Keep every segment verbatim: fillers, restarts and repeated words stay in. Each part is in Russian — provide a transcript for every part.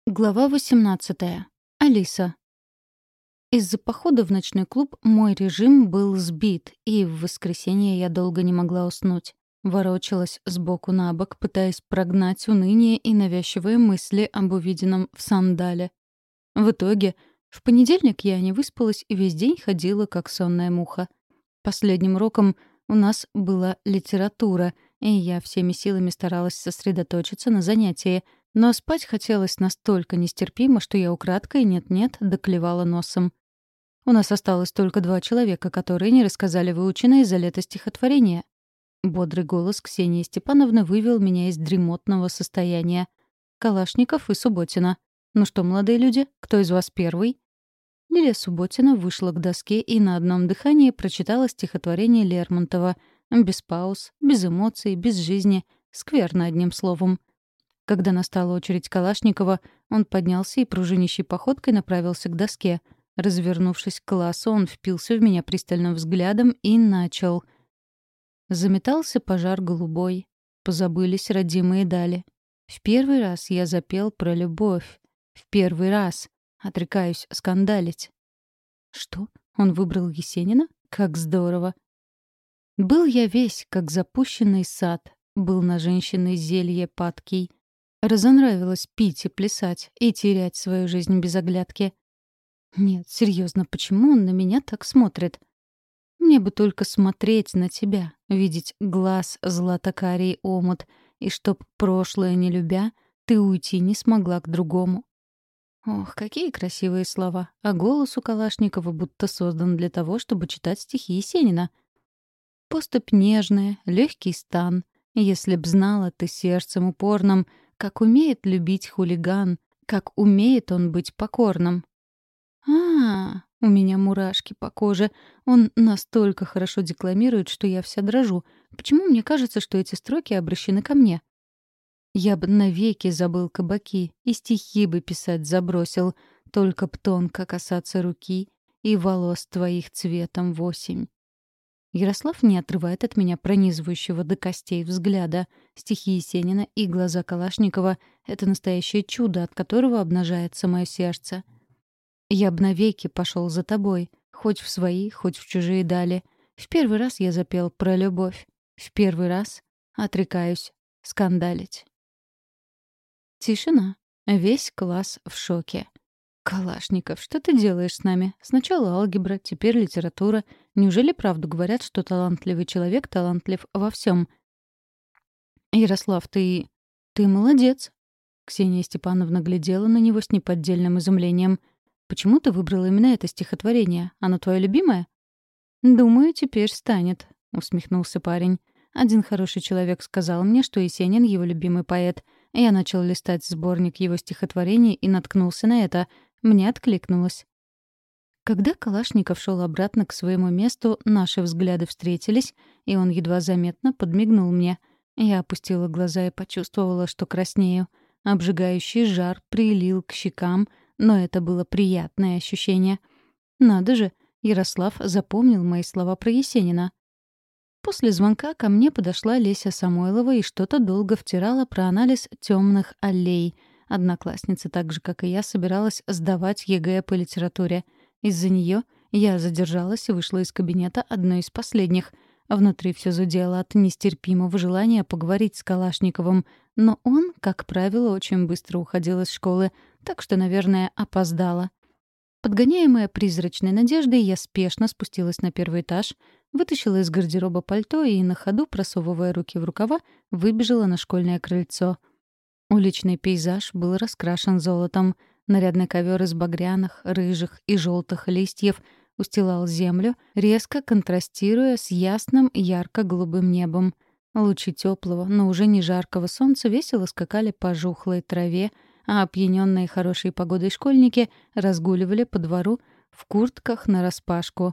Глава восемнадцатая. Алиса. Из-за похода в ночной клуб мой режим был сбит, и в воскресенье я долго не могла уснуть. Ворочалась сбоку на бок, пытаясь прогнать уныние и навязчивые мысли об увиденном в сандале. В итоге, в понедельник я не выспалась и весь день ходила, как сонная муха. Последним уроком у нас была литература, и я всеми силами старалась сосредоточиться на занятии, но спать хотелось настолько нестерпимо, что я украдкой нет-нет доклевала носом. У нас осталось только два человека, которые не рассказали выученные за лето стихотворения. Бодрый голос Ксении Степановны вывел меня из дремотного состояния. Калашников и Субботина. «Ну что, молодые люди, кто из вас первый?» Лилия Субботина вышла к доске и на одном дыхании прочитала стихотворение Лермонтова. Без пауз, без эмоций, без жизни. Скверно, одним словом. Когда настала очередь Калашникова, он поднялся и пружинищей походкой направился к доске. Развернувшись к классу, он впился в меня пристальным взглядом и начал. Заметался пожар голубой. Позабылись родимые дали. В первый раз я запел про любовь. В первый раз. Отрекаюсь скандалить. Что? Он выбрал Есенина? Как здорово. Был я весь, как запущенный сад. Был на женщины зелье падкий. Разонравилось пить и плясать, и терять свою жизнь без оглядки. Нет, серьезно, почему он на меня так смотрит? Мне бы только смотреть на тебя, видеть глаз златокарий омут, и чтоб, прошлое не любя, ты уйти не смогла к другому. Ох, какие красивые слова, а голос у Калашникова будто создан для того, чтобы читать стихи Есенина. Поступь нежная, легкий стан, если б знала ты сердцем упорным, как умеет любить хулиган, как умеет он быть покорным. А, -а, -а у меня мурашки по коже. Он настолько хорошо декламирует, что я вся дрожу. Почему мне кажется, что эти строки обращены ко мне? Я бы навеки забыл кабаки, и стихи бы писать забросил, только б тонко касаться руки и волос твоих цветом восемь. Ярослав не отрывает от меня пронизывающего до костей взгляда. Стихи Есенина и глаза Калашникова — это настоящее чудо, от которого обнажается мое сердце. Я б навеки пошел за тобой, хоть в свои, хоть в чужие дали. В первый раз я запел про любовь. В первый раз отрекаюсь скандалить. Тишина. Весь класс в шоке. «Калашников, что ты делаешь с нами? Сначала алгебра, теперь литература. Неужели правду говорят, что талантливый человек талантлив во всем? «Ярослав, ты... ты молодец!» Ксения Степановна глядела на него с неподдельным изумлением. «Почему ты выбрала именно это стихотворение? Оно твое любимое?» «Думаю, теперь станет», — усмехнулся парень. «Один хороший человек сказал мне, что Есенин — его любимый поэт. Я начал листать сборник его стихотворений и наткнулся на это. Мне откликнулось». Когда Калашников шел обратно к своему месту, наши взгляды встретились, и он едва заметно подмигнул мне. Я опустила глаза и почувствовала, что краснею. Обжигающий жар прилил к щекам, но это было приятное ощущение. Надо же, Ярослав запомнил мои слова про Есенина. После звонка ко мне подошла Леся Самойлова и что-то долго втирала про анализ темных аллей. Одноклассница, так же, как и я, собиралась сдавать ЕГЭ по литературе. Из-за нее я задержалась и вышла из кабинета одной из последних. Внутри все зудело от нестерпимого желания поговорить с Калашниковым, но он, как правило, очень быстро уходил из школы, так что, наверное, опоздала. Подгоняемая призрачной надеждой, я спешно спустилась на первый этаж, вытащила из гардероба пальто и, на ходу, просовывая руки в рукава, выбежала на школьное крыльцо. Уличный пейзаж был раскрашен золотом. Нарядный ковер из багряных, рыжих и желтых листьев устилал землю, резко контрастируя с ясным ярко-голубым небом. Лучи теплого, но уже не жаркого солнца весело скакали по жухлой траве, а опьяненные хорошей погодой школьники разгуливали по двору в куртках нараспашку.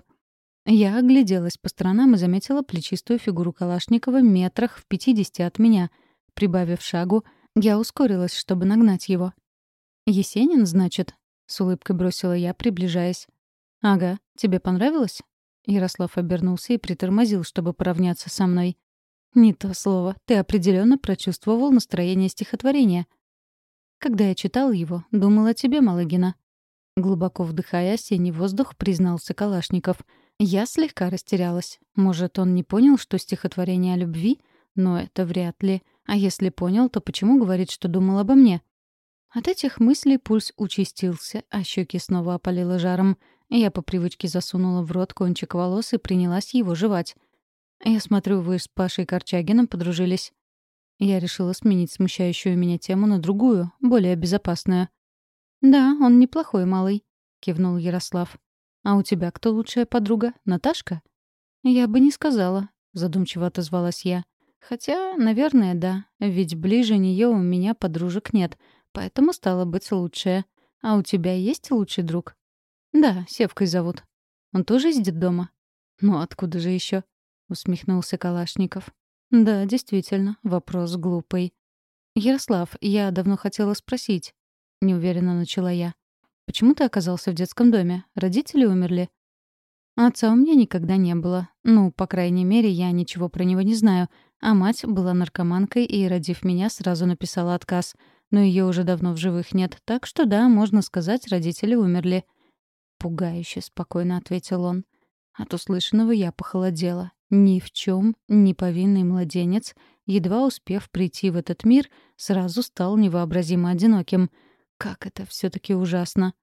Я огляделась по сторонам и заметила плечистую фигуру Калашникова метрах в пятидесяти от меня. Прибавив шагу, я ускорилась, чтобы нагнать его. «Есенин, значит?» — с улыбкой бросила я, приближаясь. «Ага, тебе понравилось?» Ярослав обернулся и притормозил, чтобы поравняться со мной. «Не то слово. Ты определенно прочувствовал настроение стихотворения». Когда я читал его, думал о тебе, Малыгина». Глубоко вдыхая осенний воздух, признался Калашников. Я слегка растерялась. Может, он не понял, что стихотворение о любви? Но это вряд ли. А если понял, то почему говорит, что думал обо мне? От этих мыслей пульс участился, а щеки снова опалило жаром. Я по привычке засунула в рот кончик волос и принялась его жевать. «Я смотрю, вы с Пашей Корчагиным подружились». Я решила сменить смущающую меня тему на другую, более безопасную. «Да, он неплохой малый», — кивнул Ярослав. «А у тебя кто лучшая подруга? Наташка?» «Я бы не сказала», — задумчиво отозвалась я. «Хотя, наверное, да, ведь ближе нее у меня подружек нет, поэтому стало быть лучшая. А у тебя есть лучший друг?» «Да, Севкой зовут. Он тоже из детдома?» «Ну, откуда же еще? Усмехнулся Калашников. «Да, действительно, вопрос глупый». «Ярослав, я давно хотела спросить», — неуверенно начала я. «Почему ты оказался в детском доме? Родители умерли?» «Отца у меня никогда не было. Ну, по крайней мере, я ничего про него не знаю. А мать была наркоманкой и, родив меня, сразу написала отказ. Но ее уже давно в живых нет, так что да, можно сказать, родители умерли». «Пугающе», — спокойно ответил он. От услышанного я похолодела. Ни в чем неповинный младенец, едва успев прийти в этот мир, сразу стал невообразимо одиноким. Как это все-таки ужасно.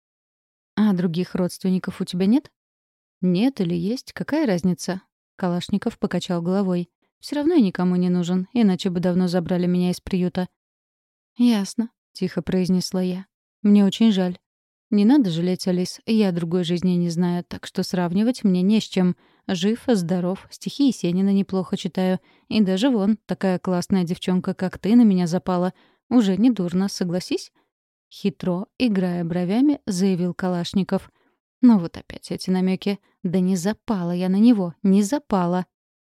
«А других родственников у тебя нет?» «Нет или есть, какая разница?» Калашников покачал головой. «Все равно я никому не нужен, иначе бы давно забрали меня из приюта». «Ясно», — тихо произнесла я. «Мне очень жаль». «Не надо жалеть, Алис, я другой жизни не знаю, так что сравнивать мне не с чем. Жив, здоров, стихи Есенина неплохо читаю. И даже вон, такая классная девчонка, как ты, на меня запала. Уже не дурно, согласись?» Хитро, играя бровями, заявил Калашников. «Ну вот опять эти намеки. Да не запала я на него, не запала».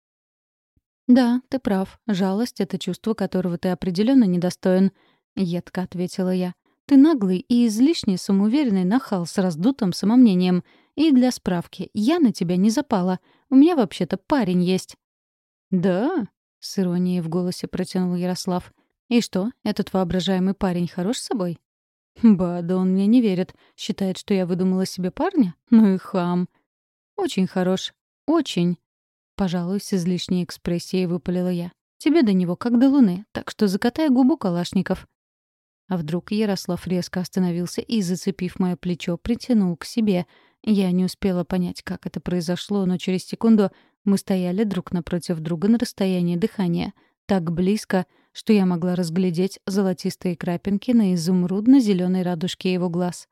«Да, ты прав. Жалость — это чувство, которого ты определенно недостоин», — едко ответила я. «Ты наглый и излишне самоуверенный нахал с раздутым самомнением. И для справки, я на тебя не запала. У меня вообще-то парень есть». «Да?» — с иронией в голосе протянул Ярослав. «И что, этот воображаемый парень хорош собой?» «Ба, да он мне не верит. Считает, что я выдумала себе парня? Ну и хам». «Очень хорош. Очень». Пожалуй, с излишней экспрессией выпалила я. «Тебе до него как до луны, так что закатай губу, Калашников». А вдруг Ярослав резко остановился и, зацепив мое плечо, притянул к себе. Я не успела понять, как это произошло, но через секунду мы стояли друг напротив друга на расстоянии дыхания. Так близко, что я могла разглядеть золотистые крапинки на изумрудно-зеленой радужке его глаз.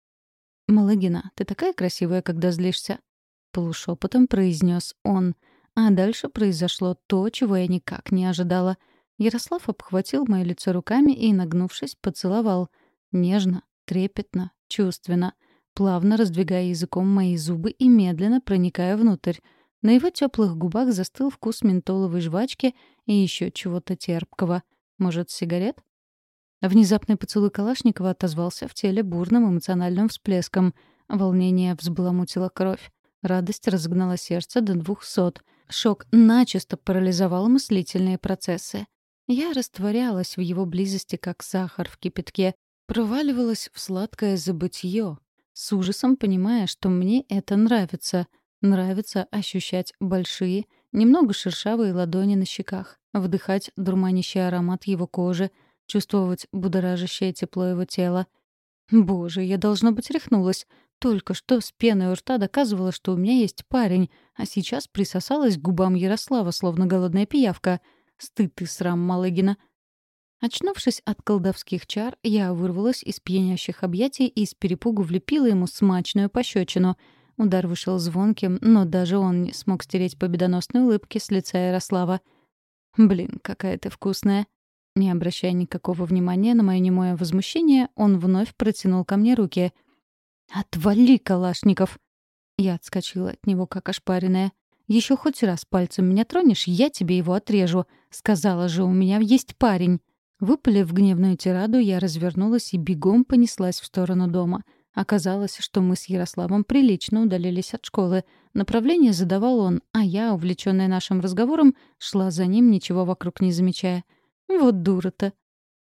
«Малыгина, ты такая красивая, когда злишься», — полушепотом произнес он. А дальше произошло то, чего я никак не ожидала. Ярослав обхватил моё лицо руками и, нагнувшись, поцеловал. Нежно, трепетно, чувственно, плавно раздвигая языком мои зубы и медленно проникая внутрь. На его теплых губах застыл вкус ментоловой жвачки и еще чего-то терпкого. Может, сигарет? Внезапный поцелуй Калашникова отозвался в теле бурным эмоциональным всплеском. Волнение взбаламутило кровь. Радость разогнала сердце до двухсот. Шок начисто парализовал мыслительные процессы. Я растворялась в его близости, как сахар в кипятке, проваливалась в сладкое забытье, с ужасом понимая, что мне это нравится. Нравится ощущать большие, немного шершавые ладони на щеках, вдыхать дурманящий аромат его кожи, чувствовать будоражащее тепло его тела. Боже, я, должно быть, рехнулась. Только что с пеной у рта доказывала, что у меня есть парень, а сейчас присосалась к губам Ярослава, словно голодная пиявка. Стыд и срам, Малыгина. Очнувшись от колдовских чар, я вырвалась из пьянящих объятий и с перепугу влепила ему смачную пощечину. Удар вышел звонким, но даже он не смог стереть победоносной улыбки с лица Ярослава. «Блин, какая ты вкусная!» Не обращая никакого внимания на моё немое возмущение, он вновь протянул ко мне руки. «Отвали, Калашников!» Я отскочила от него, как ошпаренная. «Еще хоть раз пальцем меня тронешь, я тебе его отрежу. Сказала же, у меня есть парень». Выпалив гневную тираду, я развернулась и бегом понеслась в сторону дома. Оказалось, что мы с Ярославом прилично удалились от школы. Направление задавал он, а я, увлечённая нашим разговором, шла за ним, ничего вокруг не замечая. Вот дура-то.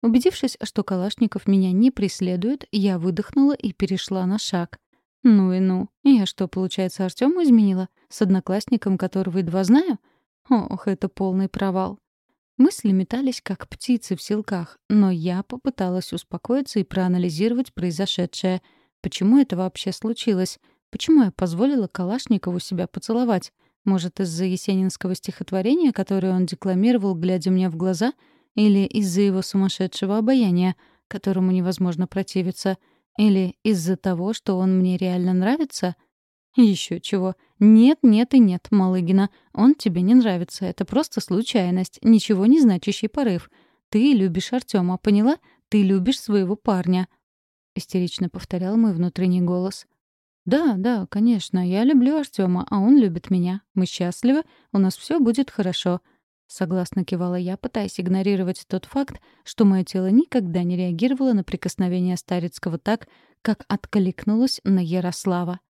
Убедившись, что Калашников меня не преследует, я выдохнула и перешла на шаг. Ну и ну. Я что, получается, Артёму изменила? С одноклассником, которого едва знаю? Ох, это полный провал. Мысли метались, как птицы в селках, но я попыталась успокоиться и проанализировать произошедшее. Почему это вообще случилось? Почему я позволила Калашникову себя поцеловать? Может, из-за есенинского стихотворения, которое он декламировал, глядя мне в глаза? Или из-за его сумасшедшего обаяния, которому невозможно противиться? Или из-за того, что он мне реально нравится? Еще чего. Нет, нет и нет, Малыгина. Он тебе не нравится. Это просто случайность, ничего не значащий порыв. Ты любишь Артема, поняла? Ты любишь своего парня. Истерично повторял мой внутренний голос. Да, да, конечно, я люблю Артема, а он любит меня. Мы счастливы, у нас все будет хорошо. Согласно кивала я, пытаясь игнорировать тот факт, что мое тело никогда не реагировало на прикосновение Старицкого так, как откликнулось на Ярослава.